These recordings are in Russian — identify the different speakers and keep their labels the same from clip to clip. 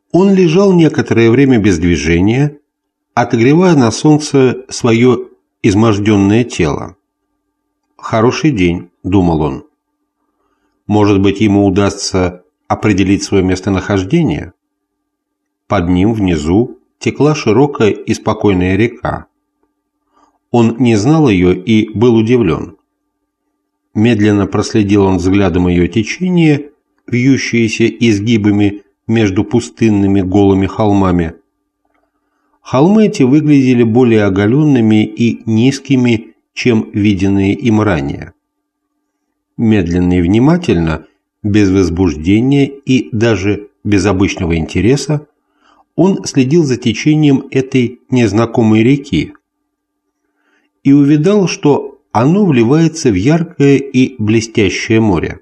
Speaker 1: Он лежал некоторое время без движения, отогревая на солнце свое изможденное тело. «Хороший день», — думал он. «Может быть, ему удастся определить свое местонахождение?» Под ним, внизу, текла широкая и спокойная река. Он не знал ее и был удивлен. Медленно проследил он взглядом ее течение, вьющееся изгибами между пустынными голыми холмами. Холмы эти выглядели более оголенными и низкими, чем виденные им ранее. Медленно и внимательно, без возбуждения и даже без обычного интереса, он следил за течением этой незнакомой реки и увидал, что оно вливается в яркое и блестящее море.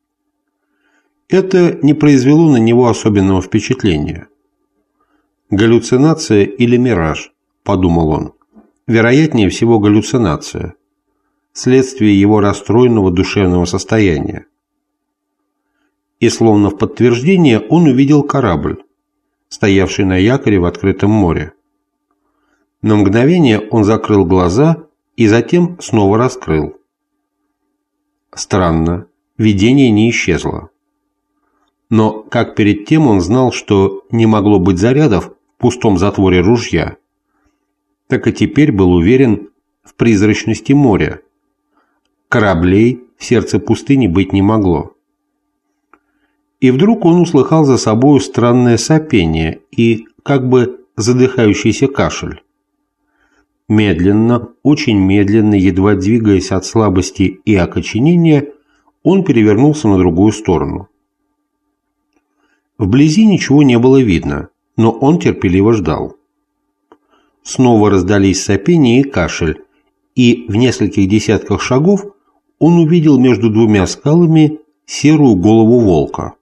Speaker 1: Это не произвело на него особенного впечатления. «Галлюцинация или мираж?» – подумал он. Вероятнее всего, галлюцинация, следствие его расстроенного душевного состояния. И словно в подтверждение он увидел корабль, стоявший на якоре в открытом море. На мгновение он закрыл глаза и затем снова раскрыл. Странно, видение не исчезло. Но, как перед тем, он знал, что не могло быть зарядов в пустом затворе ружья, так и теперь был уверен в призрачности моря. Кораблей в сердце пустыни быть не могло. И вдруг он услыхал за собою странное сопение и как бы задыхающийся кашель. Медленно, очень медленно, едва двигаясь от слабости и окоченения, он перевернулся на другую сторону. Вблизи ничего не было видно, но он терпеливо ждал. Снова раздались сопение и кашель, и в нескольких десятках шагов он увидел между двумя скалами серую голову волка.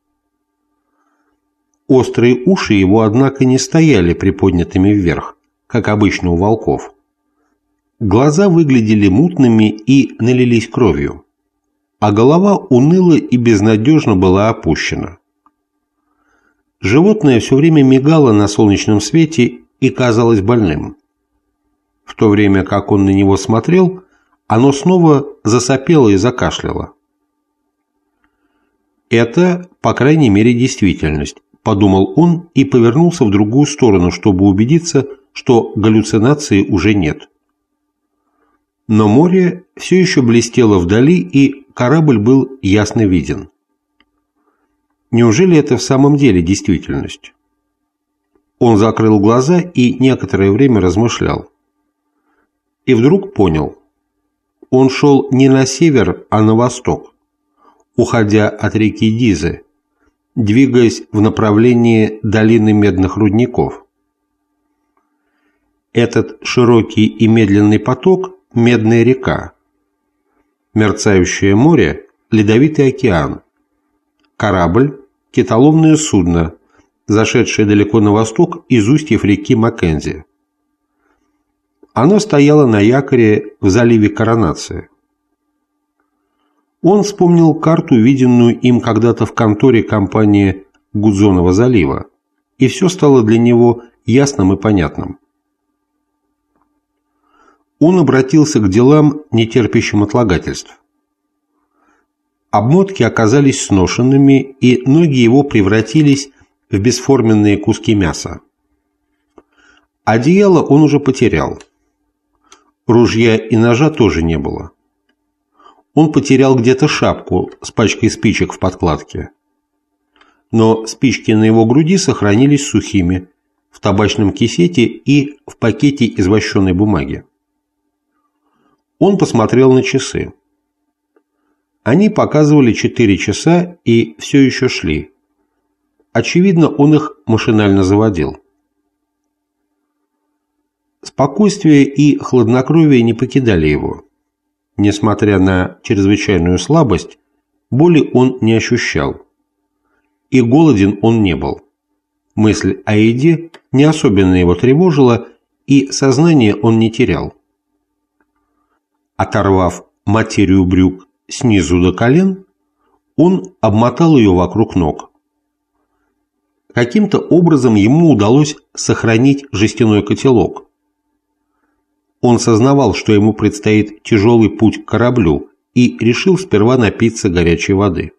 Speaker 1: Острые уши его, однако, не стояли приподнятыми вверх, как обычно у волков. Глаза выглядели мутными и налились кровью, а голова уныло и безнадежно была опущена. Животное все время мигало на солнечном свете и казалось больным. В то время как он на него смотрел, оно снова засопело и закашляло. «Это, по крайней мере, действительность», – подумал он и повернулся в другую сторону, чтобы убедиться, что галлюцинации уже нет. Но море все еще блестело вдали, и корабль был ясно виден. Неужели это в самом деле действительность? Он закрыл глаза и некоторое время размышлял. И вдруг понял. Он шел не на север, а на восток, уходя от реки Дизы, двигаясь в направлении долины медных рудников. Этот широкий и медленный поток – Медная река, мерцающее море – Ледовитый океан, корабль – китоловное судно, зашедшее далеко на восток из устьев реки Маккензи. Оно стояло на якоре в заливе Коронации. Он вспомнил карту, виденную им когда-то в конторе компании Гудзонова залива, и все стало для него ясным и понятным. Он обратился к делам, не терпящим отлагательств. Обмотки оказались сношенными, и ноги его превратились в бесформенные куски мяса. Одеяло он уже потерял. Ружья и ножа тоже не было. Он потерял где-то шапку с пачкой спичек в подкладке. Но спички на его груди сохранились сухими, в табачном кисете и в пакете из вощеной бумаги. Он посмотрел на часы. Они показывали 4 часа и все еще шли. Очевидно, он их машинально заводил. Спокойствие и хладнокровие не покидали его. Несмотря на чрезвычайную слабость, боли он не ощущал. И голоден он не был. Мысль о еде не особенно его тревожила, и сознание он не терял. Оторвав материю брюк снизу до колен, он обмотал ее вокруг ног. Каким-то образом ему удалось сохранить жестяной котелок. Он сознавал, что ему предстоит тяжелый путь к кораблю, и решил сперва напиться горячей воды.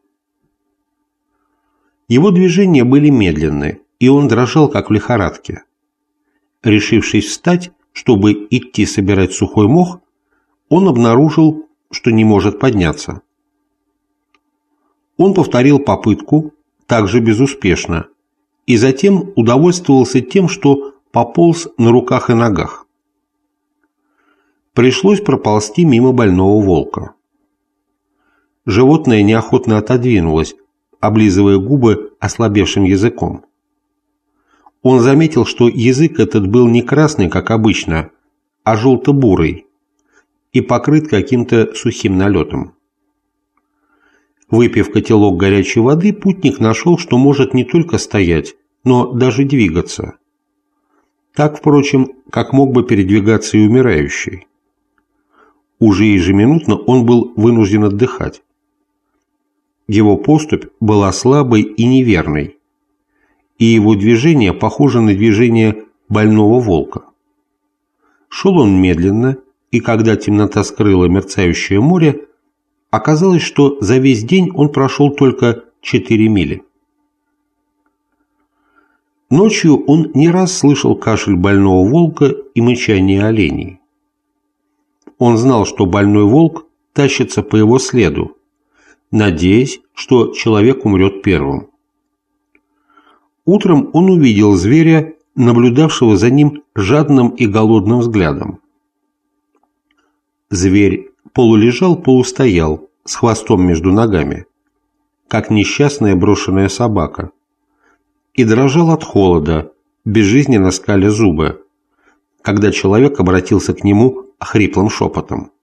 Speaker 1: Его движения были медленны, и он дрожал, как в лихорадке. Решившись встать, чтобы идти собирать сухой мох, он обнаружил, что не может подняться. Он повторил попытку, также безуспешно, и затем удовольствовался тем, что пополз на руках и ногах. Пришлось проползти мимо больного волка. Животное неохотно отодвинулось, облизывая губы ослабевшим языком. Он заметил, что язык этот был не красный, как обычно, а желто-бурый и покрыт каким-то сухим налетом. Выпив котелок горячей воды, путник нашел, что может не только стоять, но даже двигаться. Так, впрочем, как мог бы передвигаться и умирающий. Уже ежеминутно он был вынужден отдыхать. Его поступь была слабой и неверной, и его движение похоже на движение больного волка. Шел он медленно, и когда темнота скрыла мерцающее море, оказалось, что за весь день он прошел только 4 мили. Ночью он не раз слышал кашель больного волка и мычание оленей. Он знал, что больной волк тащится по его следу, надеясь, что человек умрет первым. Утром он увидел зверя, наблюдавшего за ним жадным и голодным взглядом. Зверь полулежал, полустоял, с хвостом между ногами, как несчастная брошенная собака, и дрожал от холода, безжизненно скаля зубы, когда человек обратился к нему хриплым шепотом.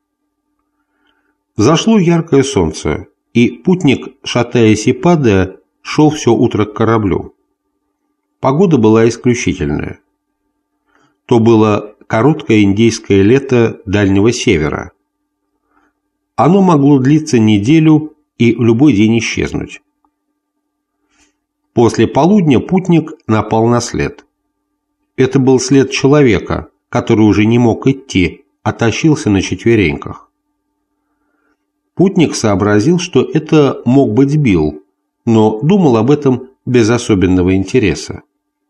Speaker 1: Взошло яркое солнце, и путник, шатаясь и падая, шел все утро к кораблю. Погода была исключительная. То было короткое индейское лето Дальнего Севера. Оно могло длиться неделю и в любой день исчезнуть. После полудня путник напал на след. Это был след человека, который уже не мог идти, а тащился на четвереньках. Путник сообразил, что это мог быть Билл, но думал об этом без особенного интереса.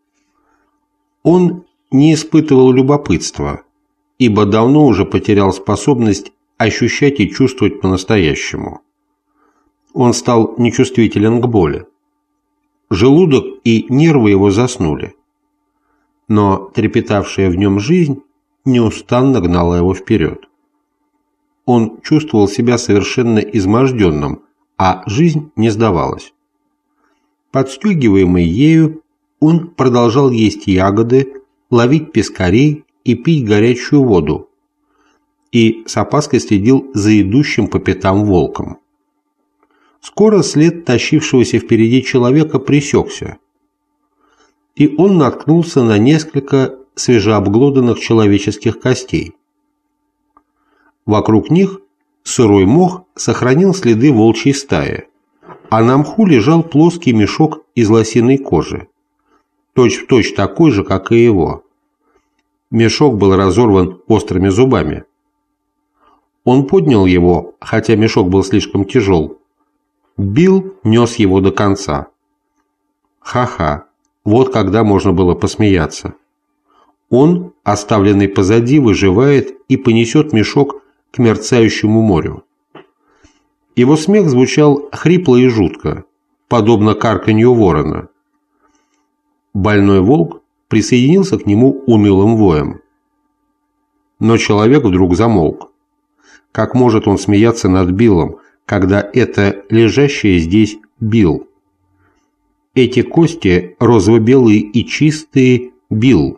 Speaker 1: Он не испытывал любопытства, ибо давно уже потерял способность ощущать и чувствовать по-настоящему. Он стал нечувствителен к боли. Желудок и нервы его заснули. Но трепетавшая в нем жизнь неустанно гнала его вперед. Он чувствовал себя совершенно изможденным, а жизнь не сдавалась. Подстегиваемый ею, он продолжал есть ягоды, ловить пескарей и пить горячую воду, и с опаской следил за идущим по пятам волком. Скоро след тащившегося впереди человека пресекся, и он наткнулся на несколько свежеобглоданных человеческих костей. Вокруг них сырой мох сохранил следы волчьей стаи, а на мху лежал плоский мешок из лосиной кожи, точь-в-точь такой же, как и его. Мешок был разорван острыми зубами. Он поднял его, хотя мешок был слишком тяжел. Билл нес его до конца. Ха-ха, вот когда можно было посмеяться. Он, оставленный позади, выживает и понесет мешок к мерцающему морю. Его смех звучал хрипло и жутко, подобно карканью ворона. Больной волк присоединился к нему унылым воем. Но человек вдруг замолк. Как может он смеяться над Биллом, когда это лежащее здесь Билл? Эти кости розово-белые и чистые Билл.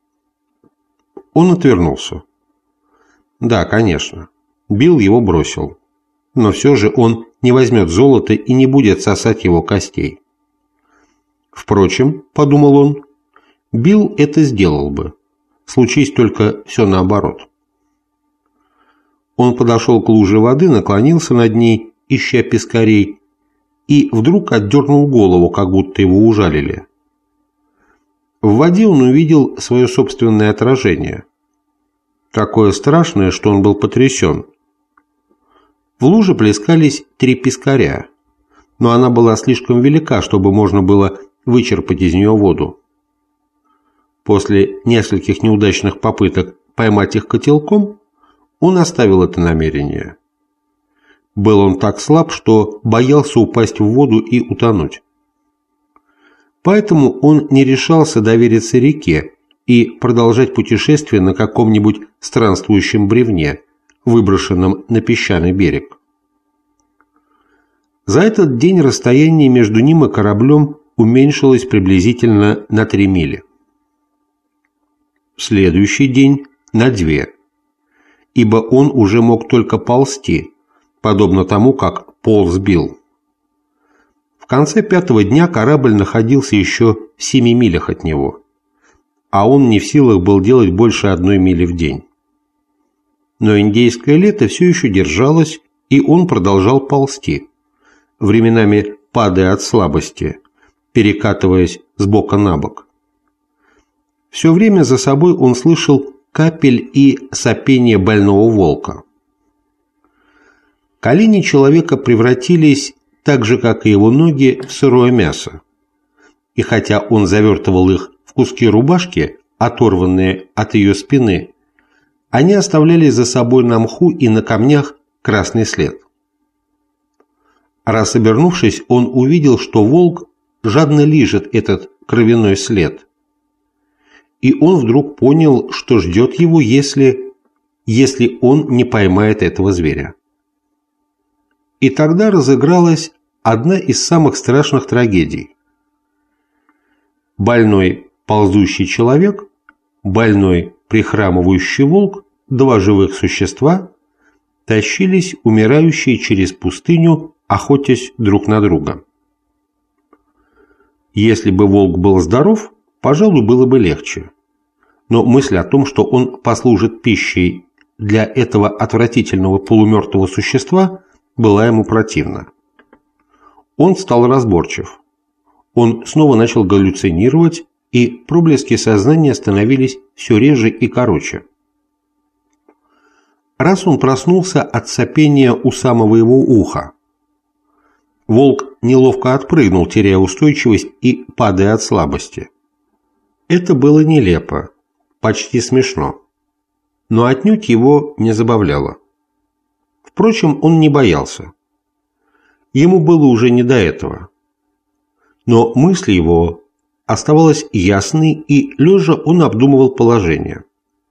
Speaker 1: Он отвернулся. Да, конечно, Билл его бросил. Но все же он не возьмет золото и не будет сосать его костей. Впрочем, подумал он, Билл это сделал бы, случись только все наоборот. Он подошел к луже воды, наклонился над ней, ища пескарей, и вдруг отдернул голову, как будто его ужалили. В воде он увидел свое собственное отражение. Такое страшное, что он был потрясен. В луже плескались 3 пескаря, но она была слишком велика, чтобы можно было вычерпать из нее воду. После нескольких неудачных попыток поймать их котелком, он оставил это намерение. Был он так слаб, что боялся упасть в воду и утонуть. Поэтому он не решался довериться реке и продолжать путешествие на каком-нибудь странствующем бревне, выброшенном на песчаный берег. За этот день расстояние между ним и кораблем уменьшилось приблизительно на 3 мили. В следующий день на 2, ибо он уже мог только ползти, подобно тому, как полз Билл. В конце 5-го дня корабль находился еще в 7 милях от него, а он не в силах был делать больше 1 мили в день. Но индейское лето все еще держалось, и он продолжал ползти, временами падая от слабости, перекатываясь с бока на бок. Все время за собой он слышал капель и сопение больного волка. Колени человека превратились, так же как и его ноги, в сырое мясо. И хотя он завертывал их в куски рубашки, оторванные от ее спины, они оставляли за собой на мху и на камнях красный след. Раз обернувшись, он увидел, что волк жадно лижет этот кровяной след. И он вдруг понял, что ждет его, если он не поймает этого зверя. И тогда разыгралась одна из самых страшных трагедий. Больной ползущий человек, больной прихрамывающий волк, 2 живых существа тащились умирающие через пустыню, охотясь друг на друга. Если бы волк был здоров, пожалуй, было бы легче. Но мысль о том, что он послужит пищей для этого отвратительного полумертвого существа, была ему противна. Он стал разборчив. Он снова начал галлюцинировать, и проблески сознания становились все реже и короче. Раз он проснулся от сопения у самого его уха. Волк неловко отпрыгнул, теряя устойчивость и падая от слабости. Это было нелепо, почти смешно, но отнюдь его не забавляло. Впрочем, он не боялся. Ему было уже не до этого. Но мысль его оставалась ясной, и лежа он обдумывал положение.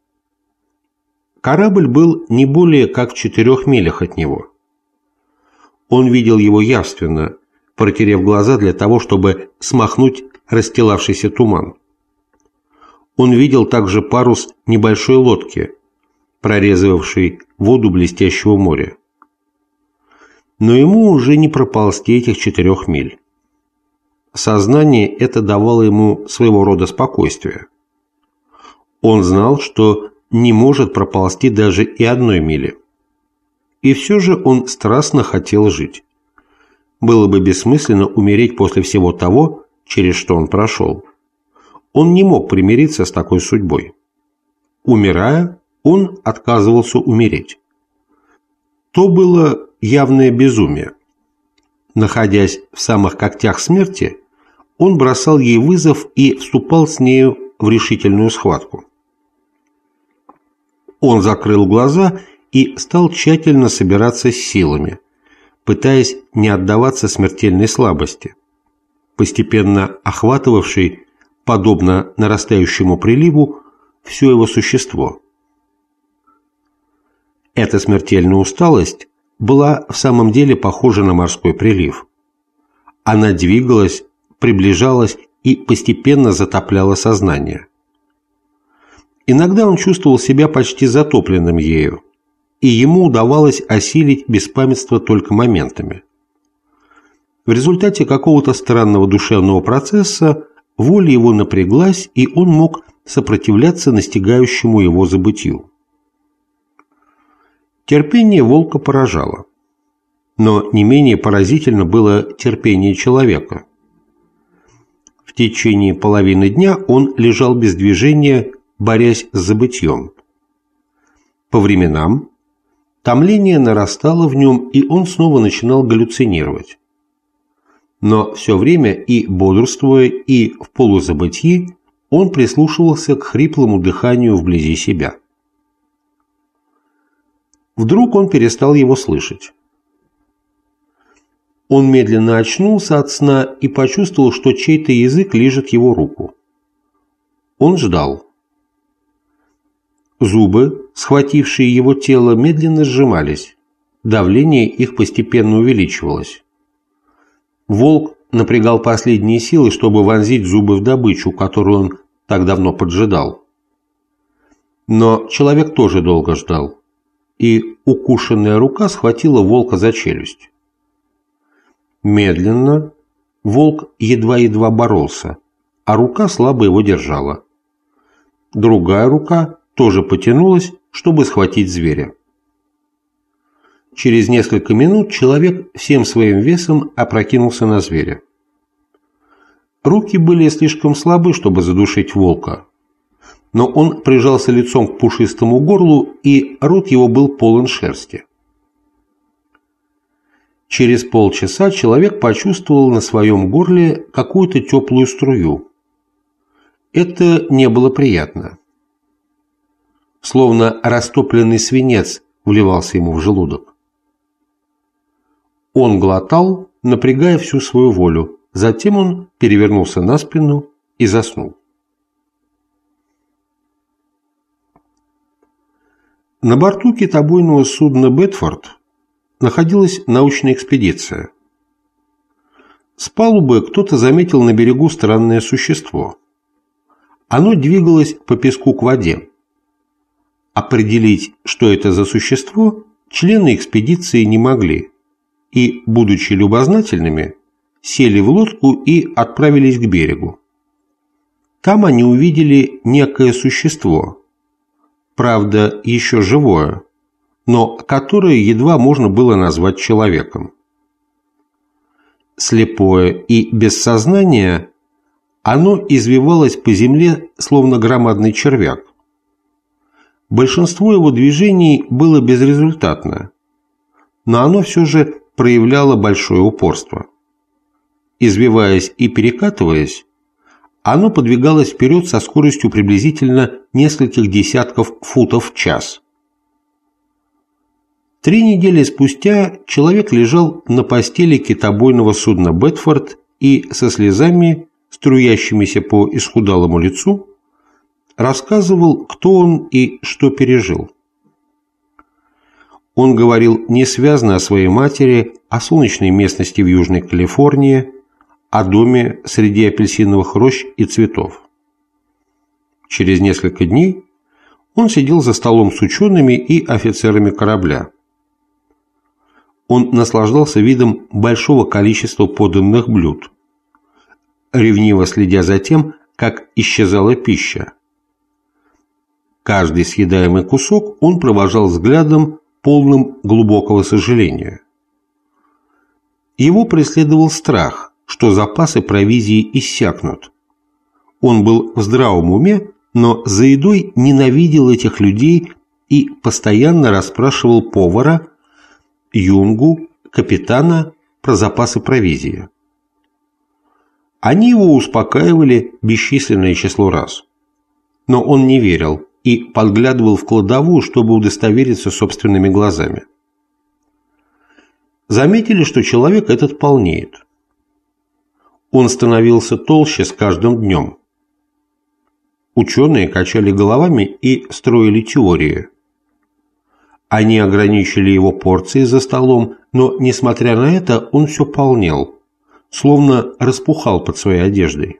Speaker 1: Корабль был не более как в 4 милях от него. Он видел его явственно, протерев глаза для того, чтобы смахнуть расстилавшийся туман. Он видел также парус небольшой лодки, прорезывавшей воду блестящего моря. Но ему уже не проползти этих 4 миль. Сознание это давало ему своего рода спокойствие. Он знал, что не может проползти даже и 1 мили. И все же он страстно хотел жить. Было бы бессмысленно умереть после всего того, через что он прошел. Он не мог примириться с такой судьбой. Умирая, он отказывался умереть. То было явное безумие. Находясь в самых когтях смерти, он бросал ей вызов и вступал с нею в решительную схватку. Он закрыл глаза и стал тщательно собираться с силами, пытаясь не отдаваться смертельной слабости, постепенно охватывавшей, подобно нарастающему приливу, все его существо. Эта смертельная усталость была в самом деле похожа на морской прилив. Она двигалась, приближалась и постепенно затопляла сознание. Иногда он чувствовал себя почти затопленным ею, и ему удавалось осилить беспамятство только моментами. В результате какого-то странного душевного процесса воля его напряглась, и он мог сопротивляться настигающему его забытью. Терпение волка поражало. но не менее поразительно было терпение человека. В течение половины дня он лежал без движения, борясь с забытьем. По временам томление нарастало в нем, и он снова начинал галлюцинировать. Но все время и бодрствуя, и в полузабытии он прислушивался к хриплому дыханию вблизи себя. Вдруг он перестал его слышать. Он медленно очнулся от сна и почувствовал, что чей-то язык лижет его руку. Он ждал. Зубы, схватившие его тело, медленно сжимались. Давление их постепенно увеличивалось. Волк напрягал последние силы, чтобы вонзить зубы в добычу, которую он так давно поджидал. Но человек тоже долго ждал, и укушенная рука схватила волка за челюсть. Медленно волк едва-едва боролся, а рука слабо его держала. Другая рука тоже потянулась, чтобы схватить зверя. Через несколько минут человек всем своим весом опрокинулся на зверя. Руки были слишком слабы, чтобы задушить волка, но он прижался лицом к пушистому горлу, и рот его был полон шерсти. Через полчаса человек почувствовал на своем горле какую-то теплую струю. Это не было приятно. Словно растопленный свинец вливался ему в желудок. Он глотал, напрягая всю свою волю. Затем он перевернулся на спину и заснул. На борту китобойного судна «Бетфорд» находилась научная экспедиция. С палубы кто-то заметил на берегу странное существо. Оно двигалось по песку к воде. Определить, что это за существо, члены экспедиции не могли и, будучи любознательными, сели в лодку и отправились к берегу. Там они увидели некое существо, правда, еще живое, но которое едва можно было назвать человеком. Слепое и без сознания, оно извивалось по земле, словно громадный червяк. Большинство его движений было безрезультатно, но оно все же проявляло большое упорство. Извиваясь и перекатываясь, оно подвигалось вперед со скоростью приблизительно нескольких десятков футов в час. 3 недели спустя человек лежал на постели китобойного судна «Бетфорд» и со слезами, струящимися по исхудалому лицу, рассказывал, кто он и что пережил. Он говорил несвязно о своей матери, о солнечной местности в Южной Калифорнии, о доме среди апельсиновых рощ и цветов. Через несколько дней он сидел за столом с учеными и офицерами корабля. Он наслаждался видом большого количества поданных блюд, ревниво следя за тем, как исчезала пища. Каждый съедаемый кусок он провожал взглядом, полным глубокого сожаления. Его преследовал страх, что запасы провизии иссякнут. Он был в здравом уме, но за едой ненавидел этих людей и постоянно расспрашивал повара, юнгу, капитана про запасы провизии. Они его успокаивали бесчисленное число раз. Но он не верил и подглядывал в кладовую, чтобы удостовериться собственными глазами. Заметили, что человек этот полнеет. Он становился толще с каждым днем. Ученые качали головами и строили теории. Они ограничили его порции за столом, но, несмотря на это, он все полнел, словно распухал под своей одеждой.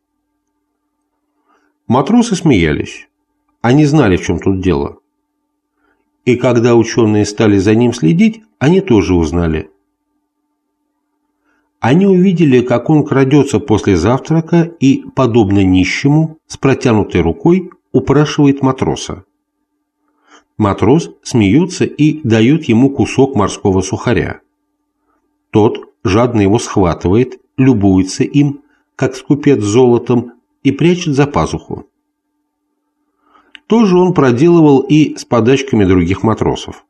Speaker 1: Матросы смеялись. Они знали, в чем тут дело. И когда ученые стали за ним следить, они тоже узнали. Они увидели, как он крадется после завтрака и, подобно нищему, с протянутой рукой упрашивает матроса. Матрос смеется и дает ему кусок морского сухаря. Тот жадно его схватывает, любуется им, как скупец золотом, и прячет за пазуху. То же он проделывал и с подачками других матросов.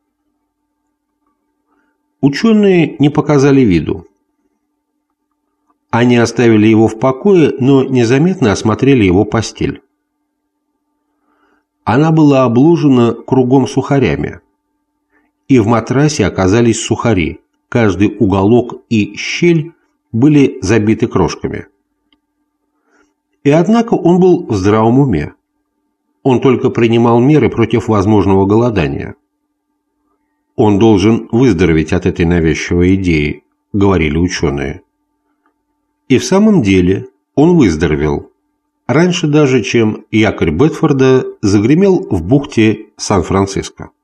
Speaker 1: Ученые не показали виду. Они оставили его в покое, но незаметно осмотрели его постель. Она была обложена кругом сухарями, и в матрасе оказались сухари, каждый уголок и щель были забиты крошками. И однако он был в здравом уме. Он только принимал меры против возможного голодания. Он должен выздороветь от этой навязчивой идеи, говорили ученые. И в самом деле он выздоровел, раньше даже, чем якорь Бетфорда загремел в бухте Сан-Франциско.